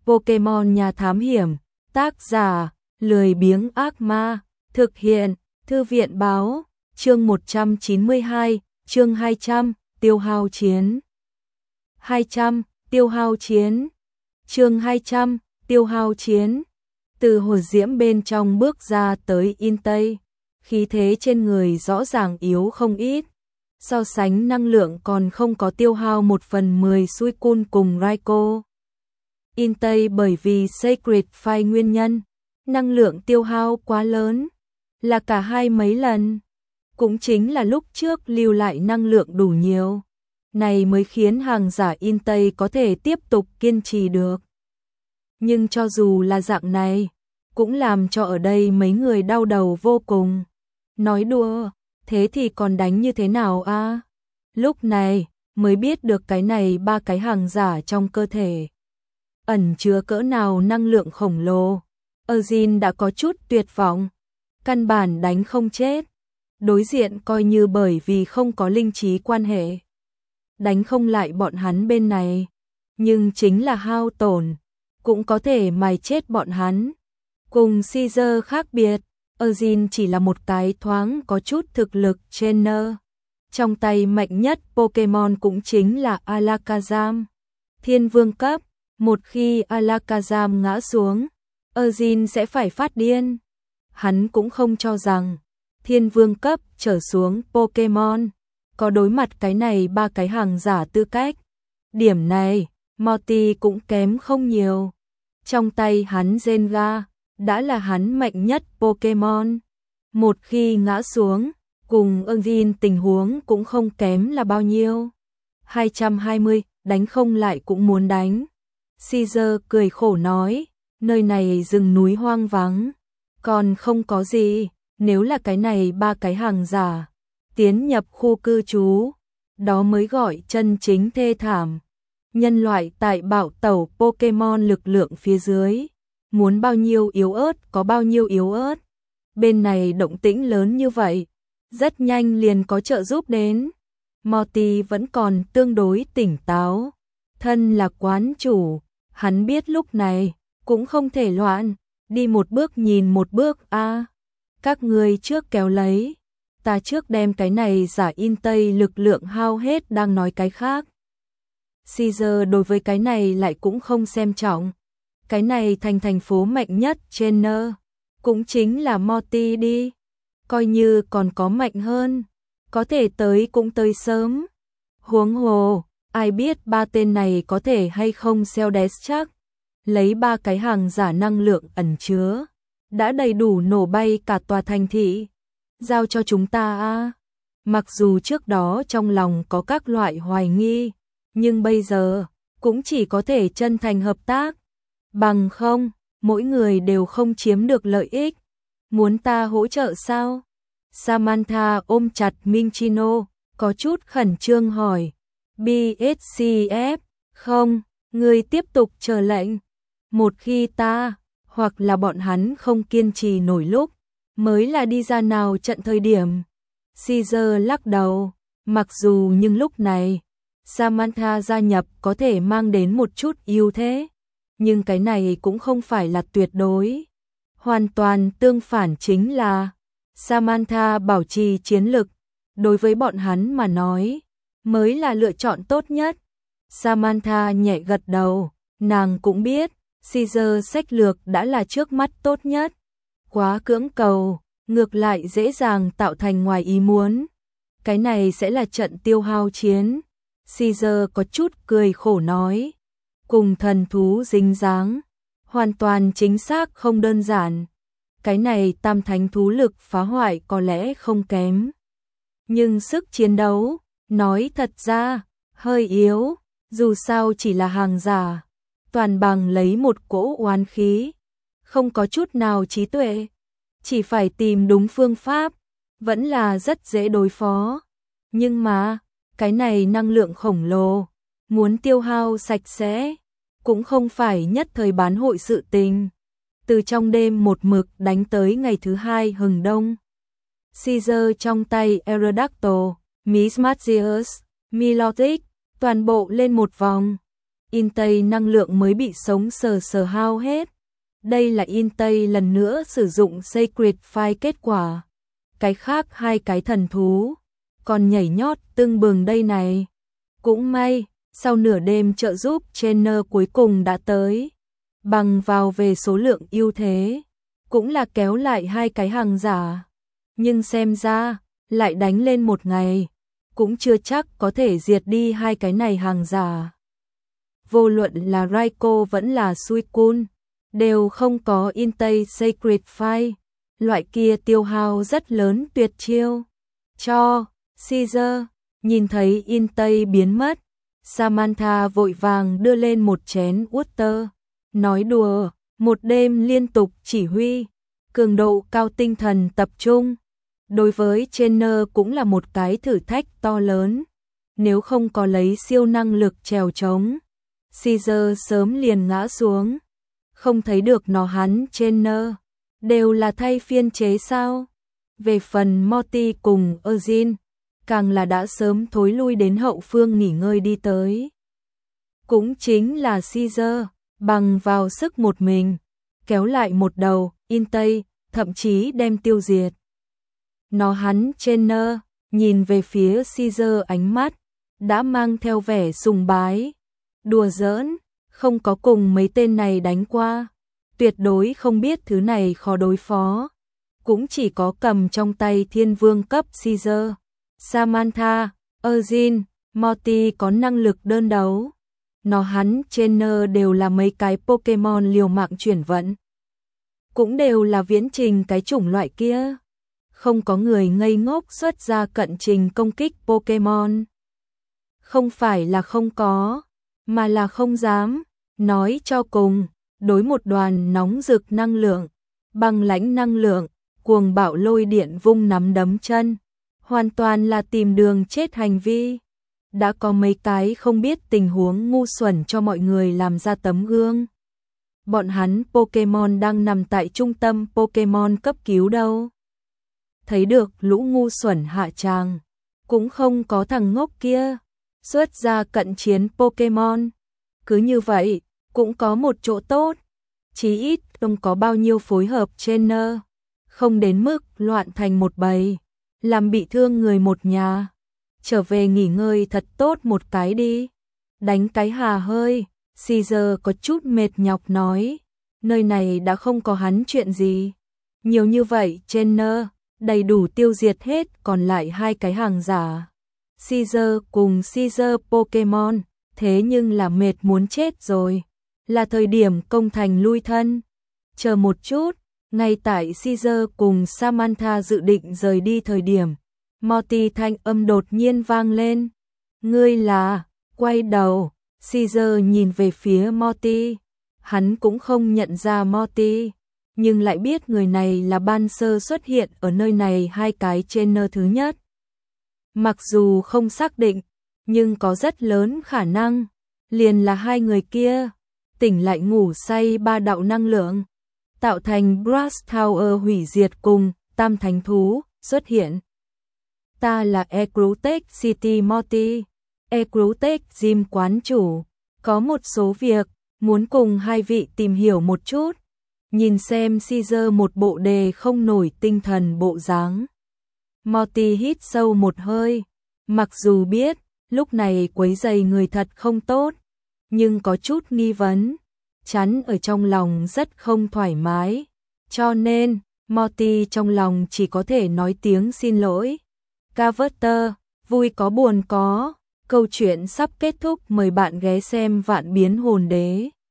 Pokemon nhà thám hiểm, tác giả, lười biếng ác ma, thực hiện, thư viện báo, chương 192, chương 200, tiêu hao chiến. 200, tiêu hao chiến. Chương 200, tiêu hao chiến. Từ hồ diễm bên trong bước ra tới Intei, khí thế trên người rõ ràng yếu không ít. So sánh năng lượng còn không có tiêu hao 1/10 Suicune cùng Raikou. Intei bởi vì Sacred Fire nguyên nhân, năng lượng tiêu hao quá lớn, là cả hai mấy lần. Cũng chính là lúc trước lưu lại năng lượng đủ nhiều, này mới khiến hàng giả Intei có thể tiếp tục kiên trì được. Nhưng cho dù là dạng này, cũng làm cho ở đây mấy người đau đầu vô cùng. Nói đùa, thế thì còn đánh như thế nào a? Lúc này mới biết được cái này ba cái hàng giả trong cơ thể ẩn chứa cỡ nào năng lượng khổng lồ. Eugene đã có chút tuyệt vọng, căn bản đánh không chết. Đối diện coi như bởi vì không có linh trí quan hệ, đánh không lại bọn hắn bên này, nhưng chính là hao tổn, cũng có thể mài chết bọn hắn. Cùng Caesar khác biệt, Eugene chỉ là một cái thoáng có chút thực lực trainer. Trong tay mạnh nhất Pokemon cũng chính là Alakazam, thiên vương cấp. Một khi Alakazam ngã xuống, Eugene sẽ phải phát điên. Hắn cũng không cho rằng thiên vương cấp trở xuống Pokemon có đối mặt cái này ba cái hàng giả tư cách. Điểm này, Morty cũng kém không nhiều. Trong tay hắn Gengar đã là hắn mạnh nhất Pokemon. Một khi ngã xuống, cùng Eugene tình huống cũng không kém là bao nhiêu. 220, đánh không lại cũng muốn đánh. Caesar cười khổ nói, nơi này rừng núi hoang vắng, còn không có gì, nếu là cái này ba cái hàng giả tiến nhập khu cư trú, đó mới gọi chân chính thê thảm. Nhân loại tại bạo tẩu Pokemon lực lượng phía dưới, muốn bao nhiêu yếu ớt có bao nhiêu yếu ớt. Bên này động tĩnh lớn như vậy, rất nhanh liền có trợ giúp đến. Morty vẫn còn tương đối tỉnh táo, thân là quán chủ, hắn biết lúc này cũng không thể loạn, đi một bước nhìn một bước a. Các người trước kéo lấy, ta trước đem cái này giả Intei lực lượng hao hết đang nói cái khác. Caesar đối với cái này lại cũng không xem trọng. Cái này thành phố mạnh nhất trainer, cũng chính là Morty đi. Coi như còn có mạnh hơn, có thể tới cũng tới sớm. Huống hồ, ai biết ba tên này có thể hay không Seldes chắc. Lấy ba cái hàng giả năng lượng ẩn chứa, đã đầy đủ nổ bay cả tòa thành thị. Giao cho chúng ta a. Mặc dù trước đó trong lòng có các loại hoài nghi, nhưng bây giờ cũng chỉ có thể chân thành hợp tác. Bằng không, mỗi người đều không chiếm được lợi ích. Muốn ta hỗ trợ sao? Samantha ôm chặt Minchino, có chút khẩn trương hỏi. BSCF, không, ngươi tiếp tục chờ lệnh. Một khi ta, hoặc là bọn hắn không kiên trì nổi lúc, mới là đi ra nào trận thời điểm. Caesar lắc đầu, mặc dù nhưng lúc này, Samantha gia nhập có thể mang đến một chút ưu thế, nhưng cái này cũng không phải là tuyệt đối. Hoàn toàn tương phản chính là Samantha bảo trì chiến lực, đối với bọn hắn mà nói, mới là lựa chọn tốt nhất. Samantha nhẹ gật đầu, nàng cũng biết, Caesar sách lược đã là trước mắt tốt nhất. Quá cưỡng cầu, ngược lại dễ dàng tạo thành ngoài ý muốn. Cái này sẽ là trận tiêu hao chiến. Caesar có chút cười khổ nói, cùng thần thú dính dáng, hoàn toàn chính xác không đơn giản. Cái này tam thánh thú lực phá hoại có lẽ không kém, nhưng sức chiến đấu, nói thật ra, hơi yếu, dù sao chỉ là hàng giả, toàn bằng lấy một cỗ oán khí, không có chút nào trí tuệ, chỉ phải tìm đúng phương pháp, vẫn là rất dễ đối phó. Nhưng mà, cái này năng lượng khổng lồ, muốn tiêu hao sạch sẽ, cũng không phải nhất thời bán hội sự tình. Từ trong đêm một mực đánh tới ngày thứ hai hừng đông. Caesar trong tay Aerodactyl, Miss Magius, Milotic, toàn bộ lên một vòng. Intay năng lượng mới bị sống sờ hao hết. Đây là Intay lần nữa sử dụng Sacred Fire kết quả. Cái khác hai cái thần thú còn nhảy nhót tưng bừng đây này. Cũng may, sau nửa đêm trợ giúp trainer cuối cùng đã tới. Bằng vào về số lượng ưu thế, cũng là kéo lại hai cái hàng giả. Nhưng xem ra, lại đánh lên một ngày, cũng chưa chắc có thể diệt đi hai cái này hàng giả. Vô luận là Raiko vẫn là Suicune, đều không có Intay Sacred Fire, loại kia tiêu hao rất lớn tuyệt chiêu. Cho, Caesar, nhìn thấy Intay biến mất, Samantha vội vàng đưa lên một chén water, nói đùa, một đêm liên tục chỉ huy, cường độ cao tinh thần tập trung. Đối với trainer cũng là một cái thử thách to lớn, nếu không có lấy siêu năng lực trèo trống, Caesar sớm liền ngã xuống. Không thấy được nó hắn trainer, đều là thay phiên chế sao. Về phần Morty cùng Eugene, càng là đã sớm thối lui đến hậu phương nghỉ ngơi đi tới. Cũng chính là Caesar, bằng vào sức một mình, kéo lại một đầu, Intay, thậm chí đem tiêu diệt. Nó hắn trainer, nhìn về phía Caesar ánh mắt, đã mang theo vẻ sùng bái. Đùa giỡn, không có cùng mấy tên này đánh qua, tuyệt đối không biết thứ này khó đối phó. Cũng chỉ có cầm trong tay thiên vương cấp Caesar, Samantha, Eugene, Morty có năng lực đơn đấu. Nó hắn trainer đều là mấy cái Pokemon liều mạng chuyển vận. Cũng đều là viễn trình cái chủng loại kia. Không có người ngây ngốc xuất ra cận trình công kích Pokemon. Không phải là không có, mà là không dám. Nói cho cùng, đối một đoàn nóng rực năng lượng, băng lãnh năng lượng, cuồng bạo lôi điện vung nắm đấm chân, hoàn toàn là tìm đường chết hành vi. Đã có mấy cái không biết tình huống ngu xuẩn cho mọi người làm ra tấm gương. Bọn hắn Pokemon đang nằm tại trung tâm Pokemon cấp cứu đâu. Thấy được lũ ngu xuẩn hạ tràng, cũng không có thằng ngốc kia xuất ra cận chiến Pokemon. Cứ như vậy, cũng có một chỗ tốt, chí ít không có bao nhiêu phối hợp trainer, không đến mức loạn thành một bầy, làm bị thương người một nhà. Trở về nghỉ ngơi thật tốt một cái đi. Đánh cái hà hơi, Caesar có chút mệt nhọc nói, nơi này đã không có hắn chuyện gì. Nhiều như vậy trainer, đầy đủ tiêu diệt hết còn lại hai cái hàng giả. Caesar cùng Caesar Pokemon, thế nhưng là mệt muốn chết rồi. Là thời điểm công thành lui thân. Chờ một chút, ngay tại Caesar cùng Samantha dự định rời đi thời điểm, Morty thanh âm đột nhiên vang lên. Ngươi là, quay đầu, Caesar nhìn về phía Morty. Hắn cũng không nhận ra Morty, nhưng lại biết người này là ban sơ xuất hiện ở nơi này hai cái trainer thứ nhất. Mặc dù không xác định, nhưng có rất lớn khả năng, liền là hai người kia, tỉnh lại ngủ say ba đạo năng lượng, tạo thành Brass Tower hủy diệt cùng tam thánh thú xuất hiện. Ta là Ecrotech City Morty, Ecrotech Gym quán chủ, có một số việc muốn cùng hai vị tìm hiểu một chút. Nhìn xem Caesar một bộ đề không nổi tinh thần bộ dáng. Morty hít sâu một hơi, mặc dù biết lúc này quấy rầy người thật không tốt, nhưng có chút nghi vấn, chắn ở trong lòng rất không thoải mái, cho nên Morty trong lòng chỉ có thể nói tiếng xin lỗi. Carver, vui có buồn có, câu chuyện sắp kết thúc, mời bạn ghé xem Vạn Biến Hồn Đế.